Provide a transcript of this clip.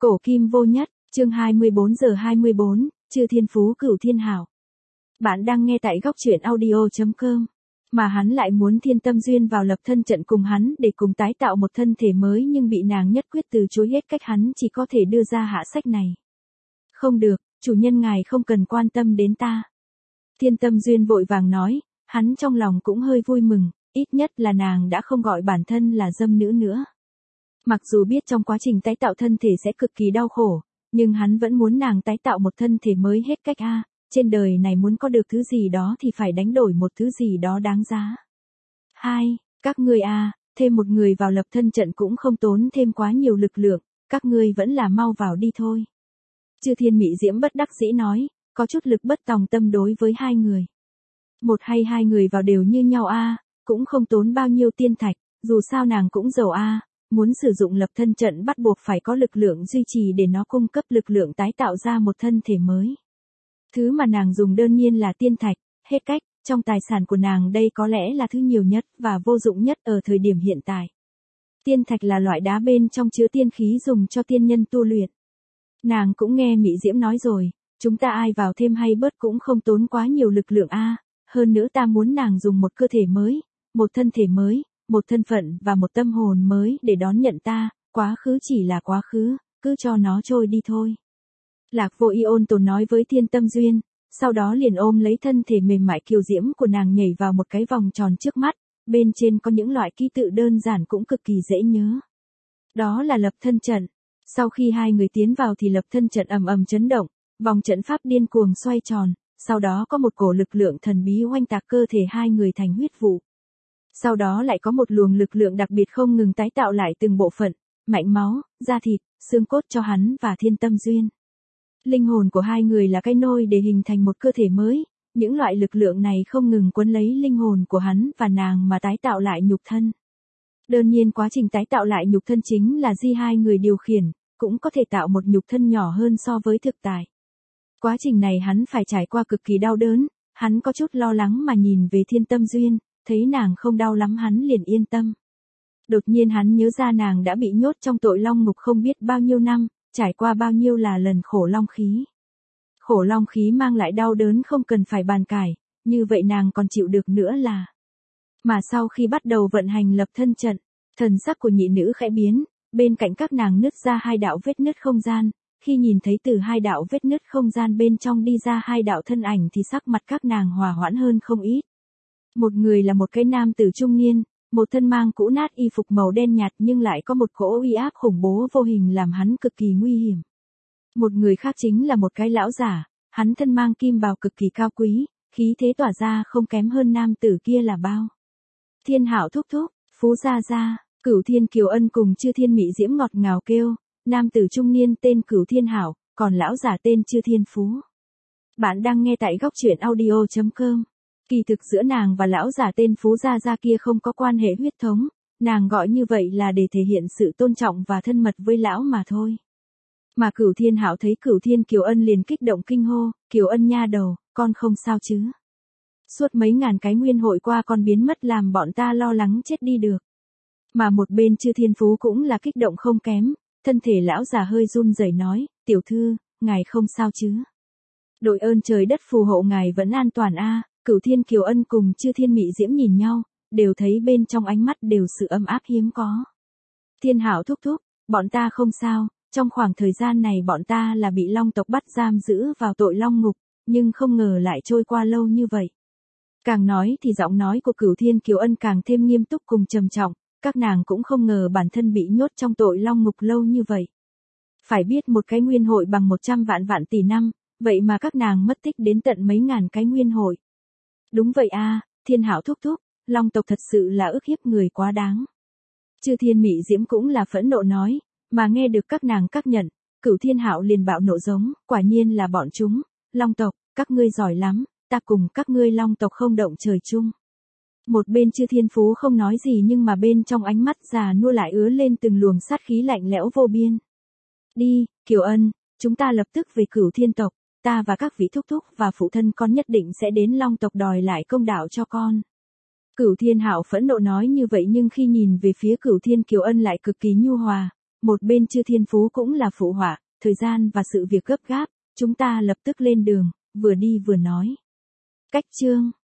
Cổ kim vô nhất, chương 24 giờ 24, Chư Thiên Phú Cửu Thiên Hảo. Bạn đang nghe tại góc truyện audio.com. Mà hắn lại muốn Thiên Tâm Duyên vào lập thân trận cùng hắn để cùng tái tạo một thân thể mới, nhưng bị nàng nhất quyết từ chối hết cách, hắn chỉ có thể đưa ra hạ sách này. Không được, chủ nhân ngài không cần quan tâm đến ta. Thiên Tâm Duyên vội vàng nói, hắn trong lòng cũng hơi vui mừng, ít nhất là nàng đã không gọi bản thân là dâm nữ nữa. Mặc dù biết trong quá trình tái tạo thân thể sẽ cực kỳ đau khổ, nhưng hắn vẫn muốn nàng tái tạo một thân thể mới hết cách a. Trên đời này muốn có được thứ gì đó thì phải đánh đổi một thứ gì đó đáng giá. 2. Các ngươi thêm một người vào lập thân trận cũng không tốn thêm quá nhiều lực lượng, các ngươi vẫn là mau vào đi thôi. Chư Thiên Mị Diễm bất đắc dĩ nói, có chút lực bất tòng tâm đối với hai người. Một hay hai người vào đều như nhau cũng không tốn bao nhiêu tiên thạch, dù sao nàng cũng giàu muốn sử dụng lập thân trận bắt buộc phải có lực lượng duy trì để nó cung cấp lực lượng tái tạo ra một thân thể mới. Thứ mà nàng dùng đơn nhiên là tiên thạch, hết cách, trong tài sản của nàng đây có lẽ là thứ nhiều nhất và vô dụng nhất ở thời điểm hiện tại. Tiên thạch là loại đá bên trong chứa tiên khí dùng cho tiên nhân tu luyện. Nàng cũng nghe Mị Diễm nói rồi, chúng ta ai vào thêm hay bớt cũng không tốn quá nhiều lực lượng hơn nữa ta muốn nàng dùng một cơ thể mới, một thân thể mới, một thân phận và một tâm hồn mới để đón nhận ta, quá khứ chỉ là quá khứ, cứ cho nó trôi đi thôi. Lạc Vô Y ôn tồn nói với Thiên Tâm Duyên, sau đó liền ôm lấy thân thể mềm mại kiều diễm của nàng nhảy vào một cái vòng tròn trước mắt, bên trên có những loại ký tự đơn giản cũng cực kỳ dễ nhớ. Đó là lập thân trận. Sau khi hai người tiến vào thì lập thân trận ầm ầm chấn động, vòng trận pháp điên cuồng xoay tròn, sau đó có một cổ lực lượng thần bí oanh tạc cơ thể hai người thành huyết vụ. Sau đó lại có một luồng lực lượng đặc biệt không ngừng tái tạo lại từng bộ phận, mạch máu, da thịt, xương cốt cho hắn và Thiên Tâm Duyên. Linh hồn của hai người là cái nôi để hình thành một cơ thể mới, những loại lực lượng này không ngừng quấn lấy linh hồn của hắn và nàng mà tái tạo lại nhục thân. Đơn nhiên quá trình tái tạo lại nhục thân chính là di hai người điều khiển, cũng có thể tạo một nhục thân nhỏ hơn so với thực tại. Quá trình này hắn phải trải qua cực kỳ đau đớn, hắn có chút lo lắng mà nhìn về Thiên Tâm Duyên, thấy nàng không đau lắm hắn liền yên tâm. Đột nhiên hắn nhớ ra nàng đã bị nhốt trong tội long ngục không biết bao nhiêu năm, trải qua bao nhiêu là lần khổ long khí. Khổ long khí mang lại đau đớn không cần phải bàn cãi, như vậy nàng còn chịu được nữa là. Mà sau khi bắt đầu vận hành lập thân trận, thần sắc của nhị nữ khẽ biến, bên cạnh các nàng nứt ra hai đạo vết nứt không gian, khi nhìn thấy từ hai đạo vết nứt không gian bên trong đi ra hai đạo thân ảnh thì sắc mặt các nàng hòa hoãn hơn không ít. Một người là một cái nam tử trung niên, một thân mang cũ nát y phục màu đen nhạt nhưng lại có một cỗ uy áp khủng bố vô hình làm hắn cực kỳ nguy hiểm. Một người khác chính là một cái lão giả, hắn thân mang kim bào cực kỳ cao quý, khí thế tỏa ra không kém hơn nam tử kia là bao. Thiên Hảo thúc thúc, Phú gia gia, Cửu Thiên Kiều Ân cùng Chư Thiên Mị Diễm ngọt ngào kêu, nam tử trung niên tên Cửu Thiên Hảo, còn lão giả tên Chư Thiên Phú. Bạn đang nghe tại góc truyện audio.com. Kỳ thực giữa nàng và lão giả tên Phú gia gia kia không có quan hệ huyết thống, nàng gọi như vậy là để thể hiện sự tôn trọng và thân mật với lão mà thôi. Mà Cửu Thiên Hảo thấy Cửu Thiên Kiều Ân liền kích động kinh hô, Kiều Ân nha đầu, con không sao chứ? Suốt mấy ngàn cái nguyên hội qua con biến mất làm bọn ta lo lắng chết đi được. Mà một bên Chư Thiên Phú cũng là kích động không kém, thân thể lão già hơi run rẩy nói, tiểu thư, ngài không sao chứ? Đội ơn trời đất phù hộ ngài vẫn an toàn Cửu Thiên Kiều Ân cùng Chư Thiên Mị Diễm nhìn nhau, đều thấy bên trong ánh mắt đều sự ấm áp hiếm có. Thiên Hảo thúc thúc, bọn ta không sao, trong khoảng thời gian này bọn ta là bị long tộc bắt giam giữ vào tội long ngục, nhưng không ngờ lại trôi qua lâu như vậy. Càng nói thì giọng nói của Cửu Thiên Kiều Ân càng thêm nghiêm túc cùng trầm trọng, các nàng cũng không ngờ bản thân bị nhốt trong tội long ngục lâu như vậy. Phải biết một cái nguyên hội bằng 100 vạn tỷ năm, vậy mà các nàng mất tích đến tận mấy ngàn cái nguyên hội. Đúng vậy Thiên Hảo thúc thúc, long tộc thật sự là ức hiếp người quá đáng. Chư Thiên Mị Diễm cũng là phẫn nộ nói, mà nghe được các nàng các nhận, Cửu Thiên Hảo liền bạo nộ giống, quả nhiên là bọn chúng, long tộc, các ngươi giỏi lắm, ta cùng các ngươi long tộc không động trời chung. Một bên Chư Thiên Phú không nói gì nhưng mà bên trong ánh mắt già nua lại ứa lên từng luồng sát khí lạnh lẽo vô biên. Đi, Kiều Ân, chúng ta lập tức về Cửu Thiên tộc, ta và các vị thúc thúc và phụ thân con nhất định sẽ đến long tộc đòi lại công đạo cho con. Cửu Thiên Hảo phẫn nộ nói như vậy nhưng khi nhìn về phía Cửu Thiên Kiều Ân lại cực kỳ nhu hòa, Một bên Chư Thiên Phú cũng là phụ họa, thời gian và sự việc gấp gáp, chúng ta lập tức lên đường, vừa đi vừa nói. Cách chương